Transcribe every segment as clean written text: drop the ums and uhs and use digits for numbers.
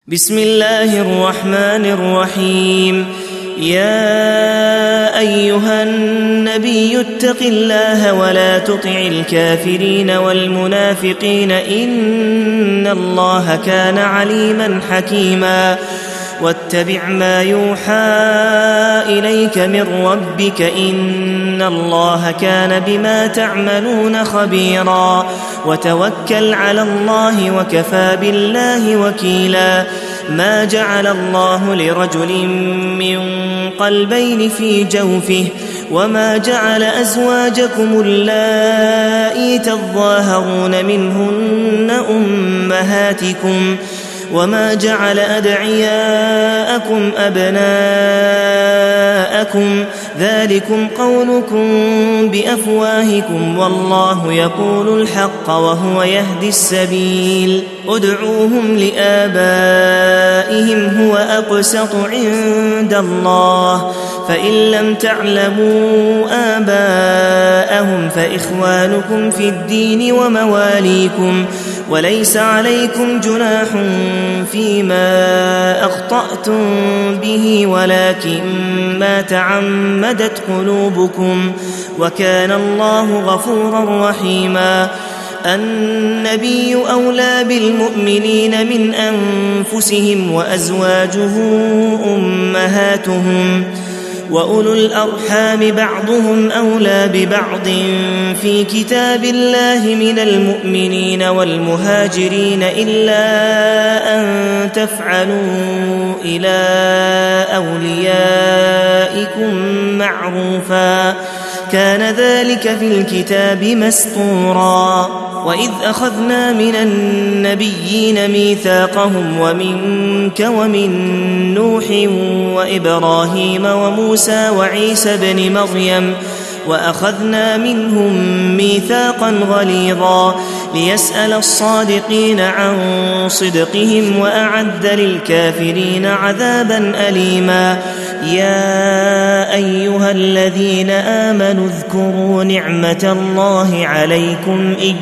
بسم الله الرحمن الرحيم. يا أيها النبي اتق الله ولا تطع الكافرين والمنافقين إن الله كان عليما حكيما. واتبع ما يوحى إليك من ربك إن الله كان بما تعملون خبيرا. وتوكل على الله وكفى بالله وكيلا. ما جعل الله لرجل من قلبين في جوفه وما جعل أزواجكم اللائي تظاهرون منهن أمهاتكم وما جعل أدعياءكم أبناءكم ذلكم قولكم بأفواهكم والله يقول الحق وهو يهدي السبيل. ادعوهم لآبائهم هو أقسط عند الله فإن لم تعلموا آباءهم فإخوانكم في الدين ومواليكم وليس عليكم جناح فيما أخطأتم به ولكن ما تعمدت قلوبكم وكان الله غفورا رحيما. النبي أولى بالمؤمنين من أنفسهم وأزواجه أمهاتهم وأولو الأرحام بعضهم أولى ببعض في كتاب الله من المؤمنين والمهاجرين إلا أن تفعلوا إلى أوليائكم معروفا كان ذلك في الكتاب مسطورا. وإذ أخذنا من النبيين ميثاقهم ومنك ومن نوح وإبراهيم وموسى وعيسى بن مريم وأخذنا منهم ميثاقا غليظا ليسأل الصادقين عن صدقهم وأعد للكافرين عذابا أليما. يا أيها الذين آمنوا اذكروا نعمة الله عليكم إذ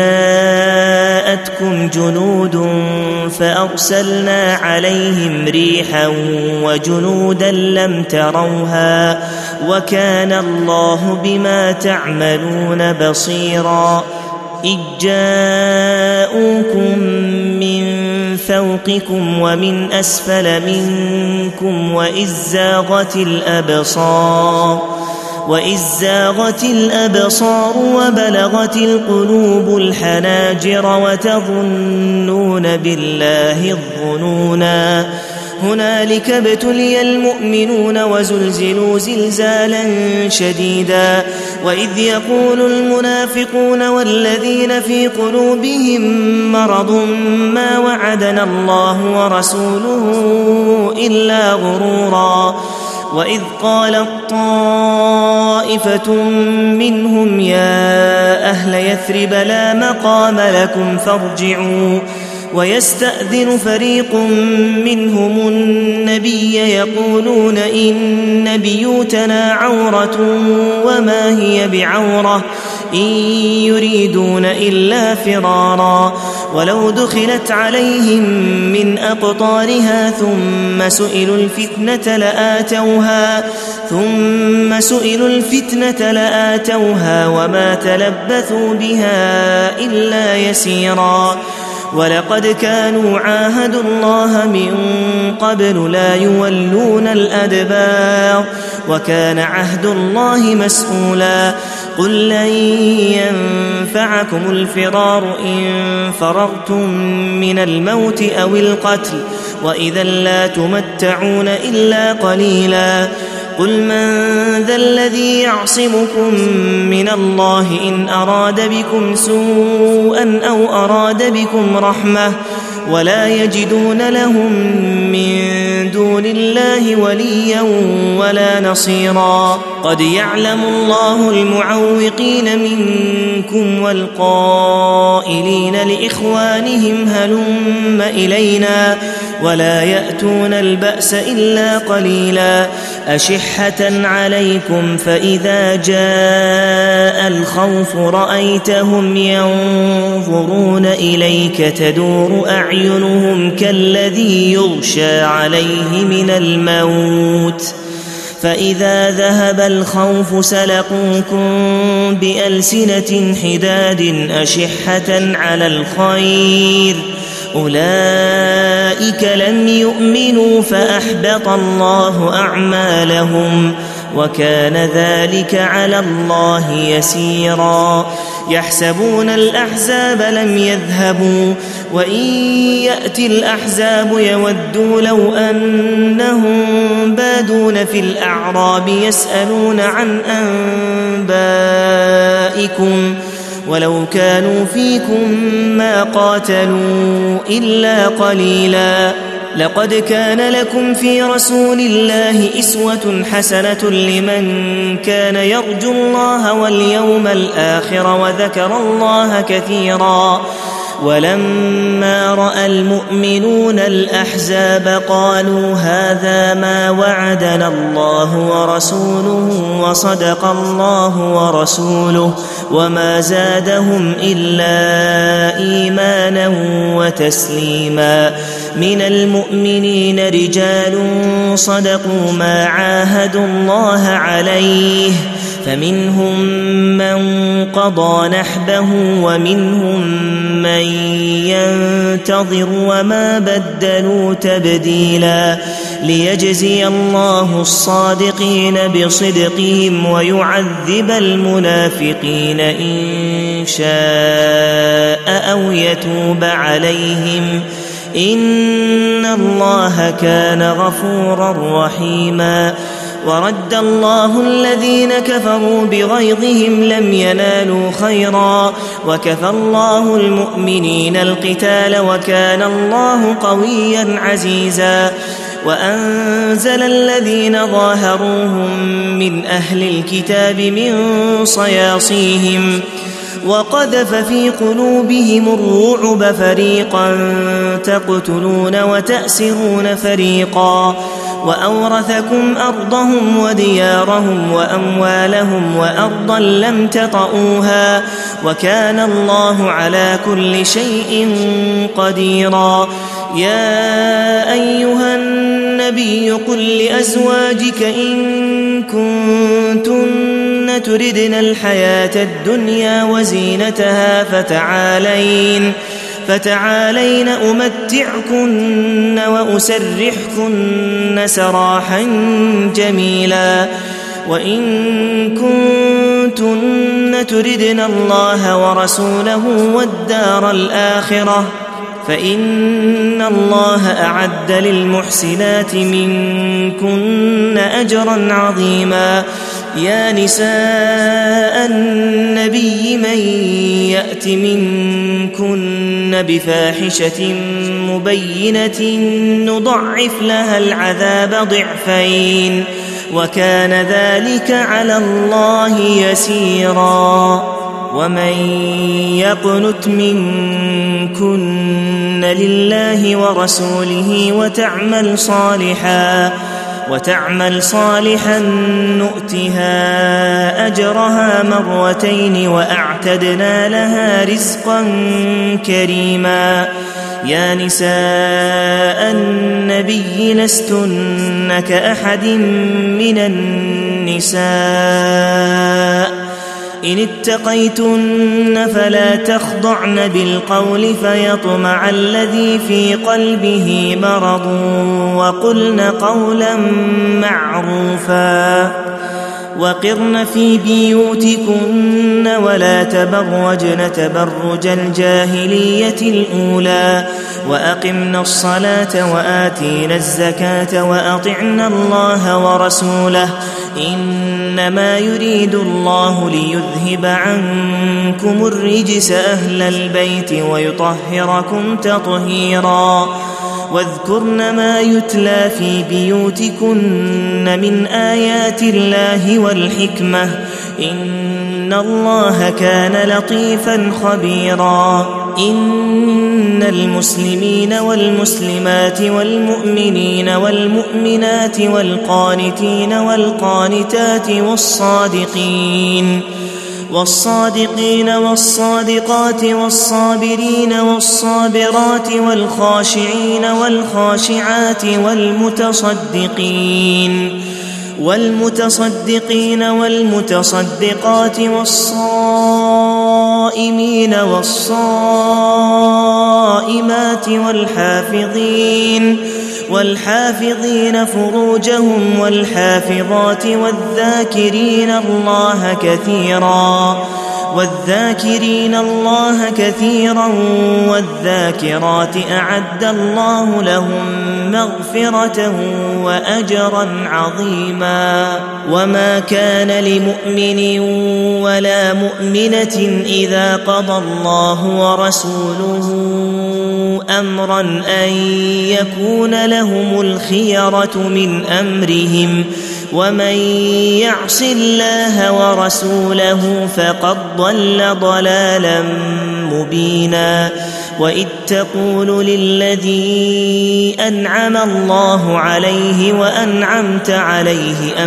جاءتكم جنود فأرسلنا عليهم ريحا وجنودا لم تروها وكان الله بما تعملون بصيرا. إذ جاءوكم من فوقكم ومن أسفل منكم وإذ زاغت الأبصار وبلغت القلوب الحناجر وتظنون بالله الظنونا. هنالك ابتلي المؤمنون وزلزلوا زلزالا شديدا. وإذ يقول المنافقون والذين في قلوبهم مرض ما وعدنا الله ورسوله إلا غرورا. وإذ قالت طائفة منهم يا أهل يثرب لا مقام لكم فارجعوا ويستأذن فريق منهم النبي يقولون إن بيوتنا عورة وما هي بعورة إن يريدون إلا فرارا. ولو دخلت عليهم من أقطارها ثم سئلوا الفتنة لآتوها وما تلبثوا بها إلا يسيرا. ولقد كانوا عاهدوا الله من قبل لا يولون الأدبار وكان عهد الله مسؤولا. قل لن ينفعكم الفرار إن فررتم من الموت أو القتل وإذا لا تمتعون إلا قليلا. قل من ذا الذي يعصمكم من الله إن أراد بكم سوءا أو أراد بكم رحمة ولا يجدون لهم من دون الله وليا ولا نصيرا. قد يعلم الله المعوقين منكم والقائلين لإخوانهم هلم إلينا ولا يأتون البأس إلا قليلا أشحة عليكم فإذا جاء الخوف رأيتهم ينظرون إليك تدور أعينهم كالذي يغشى عليه من الموت فإذا ذهب الخوف سلقوكم بألسنة حداد أشحة على الخير أولئك لم يؤمنوا فأحبط الله أعمالهم وكان ذلك على الله يسيرا يحسبون الأحزاب لم يذهبوا وإن يأتي الأحزاب يودوا لو أنهم بادون في الأعراب يسألون عن أنبائكم ولو كانوا فيكم ما قاتلوا إلا قليلا لقد كان لكم في رسول الله أسوة حسنة لمن كان يرجو الله واليوم الآخر وذكر الله كثيرا ولما رأى المؤمنون الأحزاب قالوا هذا ما وعدنا الله ورسوله وصدق الله ورسوله وما زادهم إلا إيمانا وتسليما من المؤمنين رجال صدقوا ما عاهدوا الله عليه فمنهم من قضى نحبه ومنهم من ينتظر وما بدلوا تبديلا ليجزي الله الصادقين بصدقهم ويعذب المنافقين إن شاء أو يتوب عليهم إن الله كان غفورا رحيما ورد الله الذين كفروا بغيظهم لم ينالوا خيرا وكفى الله المؤمنين القتال وكان الله قويا عزيزا وأنزل الذين ظاهروهم من أهل الكتاب من صياصيهم وقذف في قلوبهم الرعب فريقا تقتلون وتأسرون فريقا وأورثكم أرضهم وديارهم وأموالهم وأرضا لم تطئوها وكان الله على كل شيء قديرا يا أيها النبي قل لأزواجك إن كنتن تردن الحياة الدنيا وزينتها فتعالين أمتعكن وأسرحكن سراحا جميلا وإن كنتن تردن الله ورسوله والدار الآخرة فإن الله أعد للمحسنات منكن أجرا عظيما يا نساء النبي من يأت منكن بفاحشة مبينة نضعف لها العذاب ضعفين وكان ذلك على الله يسيرا ومن يقنت منكن لله ورسوله وتعمل صالحا نؤتها أجرها مرتين وأعتدنا لها رزقا كريما يا نساء النبي لستن كأحد من النساء إن اتقيتن فلا تخضعن بالقول فيطمع الذي في قلبه مرض وقلن قولا معروفا وقرن في بيوتكن ولا تبرجن تبرج الجاهلية الأولى وأقمنا الصلاة وآتينا الزكاة وأطعنا الله ورسوله إنما يريد الله ليذهب عنكم الرجس أهل البيت ويطهركم تطهيرا واذكرن ما يتلى في بيوتكن من آيات الله والحكمة إن الله كان لطيفا خبيرا إن المسلمين والمسلمات والمؤمنين والمؤمنات والقانتين والقانتات والصادقين والصادقات والصابرين والصابرات والخاشعين والخاشعات والمتصدقين والمتصدقات والصائمين والصائمات والحافظين فروجهم والحافظات والذاكرين الله كثيرا والذاكرات أعد الله لهم مغفرة وأجرا عظيما. وما كان لمؤمن ولا مؤمنة إذا قضى الله ورسوله أمرا أن يكون لهم الخيرة من أمرهم ومن يعص الله ورسوله فقد ضل ضلالا مبينا. وإذ تقول للذي أنعم الله عليه وأنعمت عليه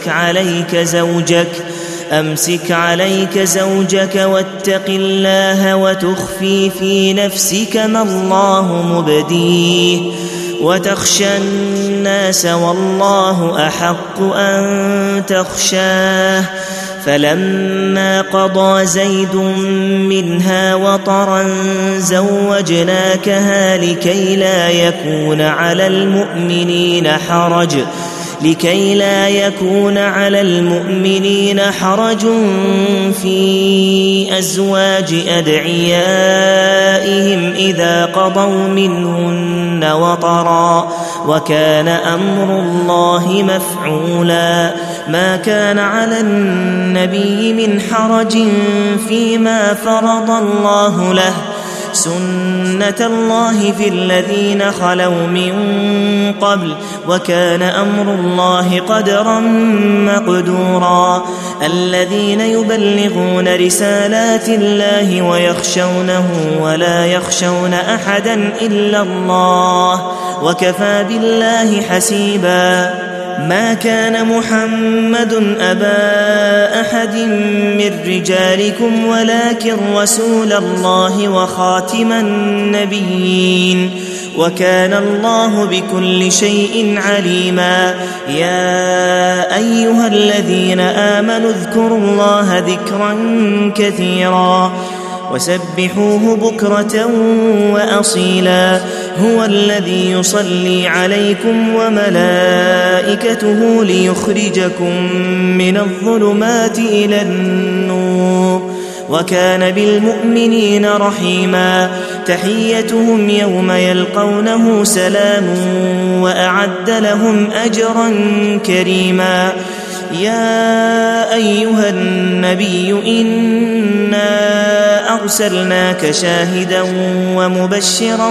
أمسك عليك زوجك واتق الله وتخفي في نفسك ما الله مبديه وتخشى الناس والله أحق أن تخشاه. فلما قضى زيد منها وطرا زوجناكها لكي لا يكون على المؤمنين حرج في أزواج أدعيائهم إذا قضوا منهن وطرا وكان أمر الله مفعولا. ما كان على النبي من حرج فيما فرض الله له سنة الله في الذين خلوا من قبل وكان أمر الله قدرا مقدورا. الذين يبلغون رسالات الله ويخشونه ولا يخشون أحدا إلا الله وكفى بالله حسيبا. ما كان محمد أبا أحد من رجالكم ولكن رسول الله وخاتم النبيين وكان الله بكل شيء عليما. يا أيها الذين آمنوا اذكروا الله ذكرا كثيرا وسبحوه بكرة وأصيلا. هو الذي يصلي عليكم وملائكته ليخرجكم من الظلمات إلى النور وكان بالمؤمنين رحيما. تحيتهم يوم يلقونه سلام وأعد لهم أجرا كريما. يا أيها النبي إنا أرسلناك شاهدا ومبشرا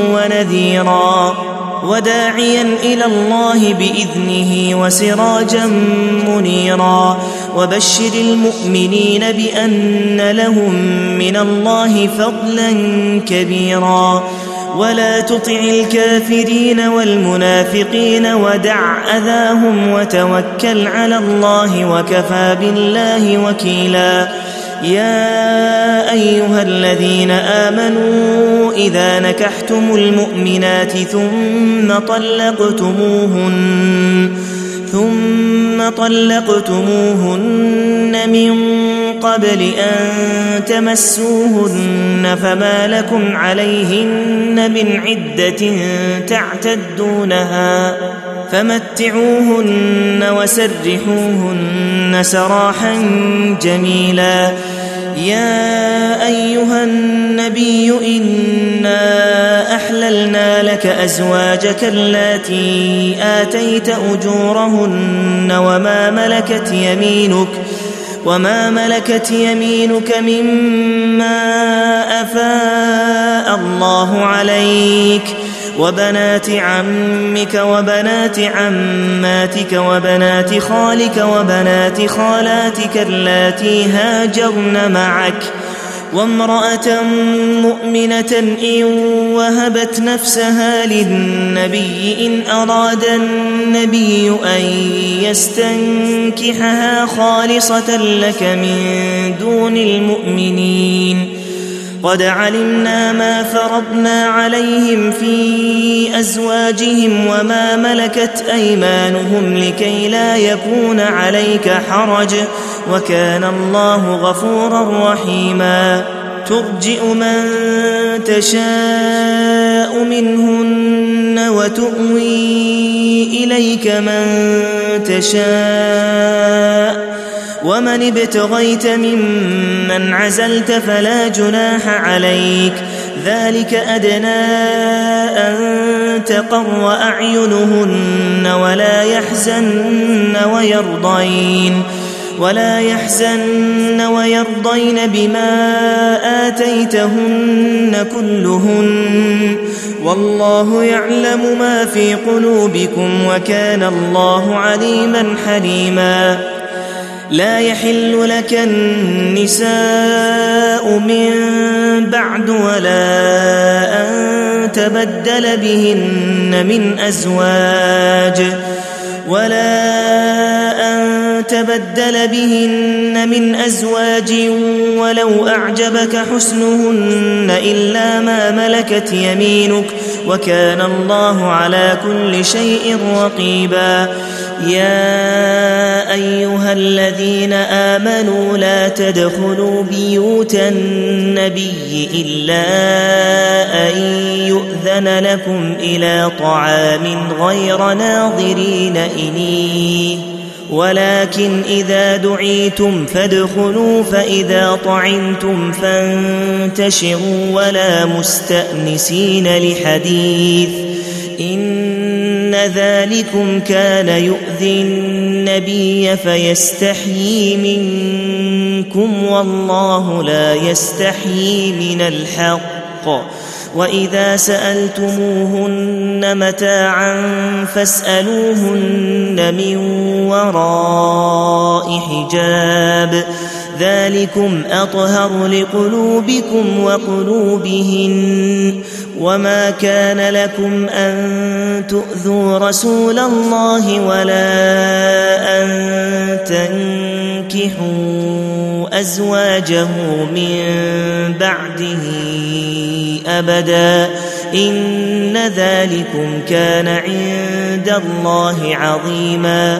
ونذيرا وداعيا إلى الله بإذنه وسراجا منيرا. وبشر المؤمنين بأن لهم من الله فضلا كبيرا. ولا تطع الكافرين والمنافقين ودع أذاهم وتوكل على الله وكفى بالله وكيلا. يا أيها الذين آمنوا إذا نكحتم المؤمنات ثم طلقتموهن من قبل أن تمسوهن فما لكم عليهن من عدة تعتدونها فمتعوهن وسرحوهن سراحا جميلا. يا أيها النبي إنا أحللنا لك أزواجك اللاتي آتيت أجورهن وما ملكت يمينك مما أفاء الله عليك وبنات عمك وبنات عماتك وبنات خالك وبنات خالاتك اللاتي هاجرن معك وامرأة مؤمنة إن وهبت نفسها للنبي إن أراد النبي أن يستنكحها خالصة لك من دون المؤمنين قد علمنا ما فرضنا عليهم في أزواجهم وما ملكت أيمانهم لكي لا يكون عليك حرج وكان الله غفورا رحيما ترجئ من تشاء منهن وتؤوي إليك من تشاء ومن ابتغيت ممن عزلت فلا جناح عليك ذلك أدنى أن تقر أعينهن ولا يحزن ويرضين بما آتيتهن كلهن والله يعلم ما في قلوبكم وكان الله عليما حليما لا يحل لك النساء من بعد ولا أن تبدل بهن من أزواج ولو أعجبك حسنهن إلا ما ملكت يمينك وكان الله على كل شيء رقيبا يا أيها الذين آمنوا لا تدخلوا بيوت النبي إلا أن يؤذن لكم إلى طعام غير ناظرين إنيه ولكن إذا دعيتم فادخلوا فإذا طعمتم فانتشروا ولا مستأنسين لحديث إن ذلكم كان يؤذي النبي فيستحيي منكم والله لا يستحيي من الحق وإذا سألتموهن متاعا فاسألوهن من وراء حجاب ذلكم أطهر لقلوبكم وقلوبهن وما كان لكم أن تؤذوا رسول الله ولا أن تنكحوا أزواجه من بعده أبدا إن ذلكم كان عند الله عظيما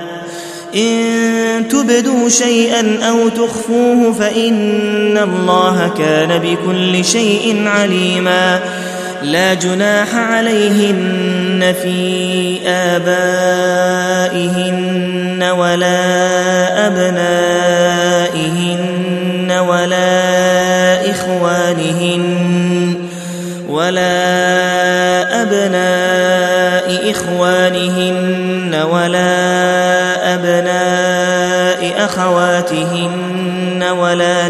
إن تبدوا شيئا أو تخفوه فإن الله كان بكل شيء عليما لا جناح عليهن في آبائهن ولا أبنائهن ولا أبناء إخوانهن ولا أبناء أخواتهن ولا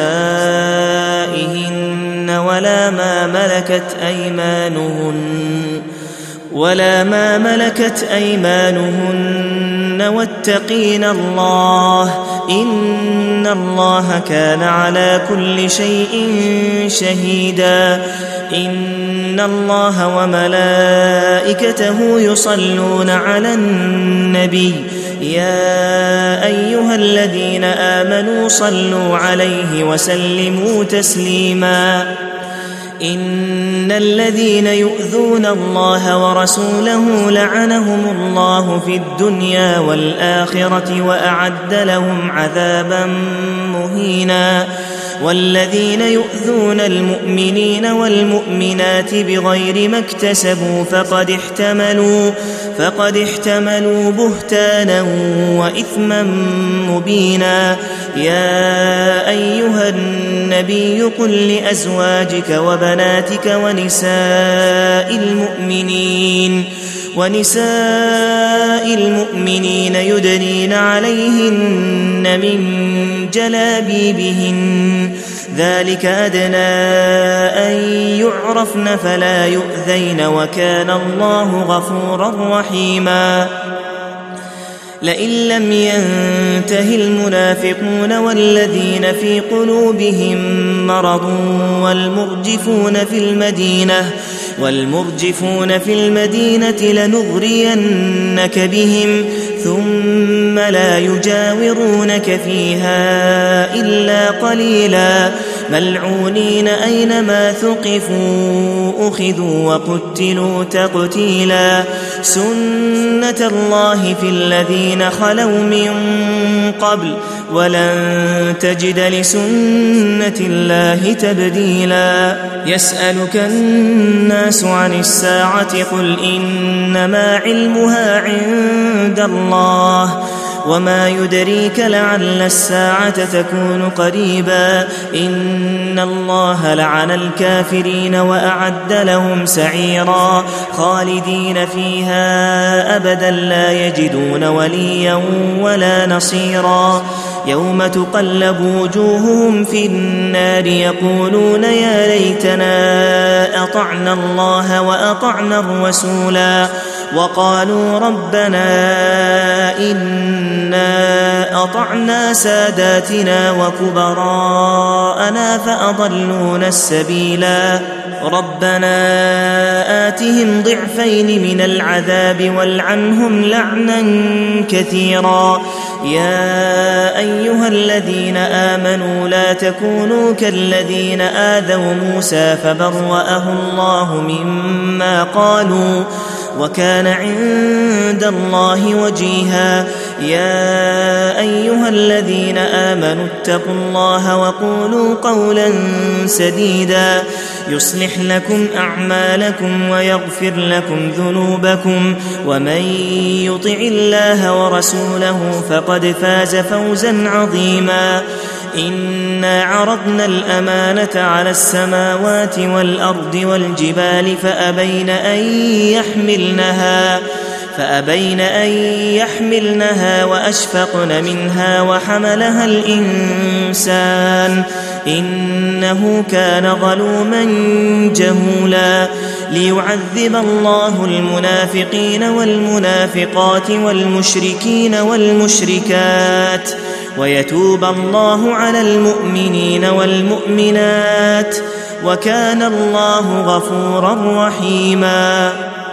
نسائهن ولا ما ملكت أيمانهن واتقين الله إن الله كان على كل شيء شهيدا إن الله وملائكته يصلون على النبي يا أيها الذين آمنوا صلوا عليه وسلموا تسليما إن الذين يؤذون الله ورسوله لعنهم الله في الدنيا والآخرة وأعد لهم عذابا مهينا والذين يؤذون المؤمنين والمؤمنات بغير ما اكتسبوا فقد احتملوا بهتانا وإثما مبينا يا أيها النبي قل لأزواجك وبناتك ونساء المؤمنين يدنين عليهن من جلابيبهن ذلك أدنى أن يعرفن فلا يؤذين وكان الله غفورا رحيما لئن لم ينته المنافقون والذين في قلوبهم مرض والمرجفون في المدينة لنغرينك بهم ثم لا يجاورونك فيها إلا قليلا ملعونين أينما ثقفوا أخذوا وقتلوا تقتيلا سنة الله في الذين خلوا من قبل ولن تجد لسنة الله تبديلا يسألك الناس عن الساعة قل إنما علمها عند الله وما يدريك لعل الساعة تكون قريبا إن الله لعن الكافرين وأعد لهم سعيرا خالدين فيها أبدا لا يجدون وليا ولا نصيرا يوم تقلب وجوههم في النار يقولون يا ليتنا أطعنا الله وأطعنا الرسولا وقالوا ربنا إنا أطعنا ساداتنا وكبراءنا فأضلونا السبيلا ربنا آتهم ضعفين من العذاب والعنهم لعنا كثيرا يا أيها الذين آمنوا لا تكونوا كالذين آذوا موسى فبرأه الله مما قالوا وكان عند الله وجيها يا أيها الذين آمنوا اتقوا الله وقولوا قولا سديدا يصلح لكم أعمالكم ويغفر لكم ذنوبكم ومن يطع الله ورسوله فقد فاز فوزا عظيما إنا عرضنا الأمانة على السماوات والأرض والجبال فأبين أن يحملنها وأشفقن منها وحملها الإنسان إنه كان ظلوما جهولا ليعذب الله المنافقين والمنافقات والمشركين والمشركات ويتوب الله على المؤمنين والمؤمنات وكان الله غفورا رحيما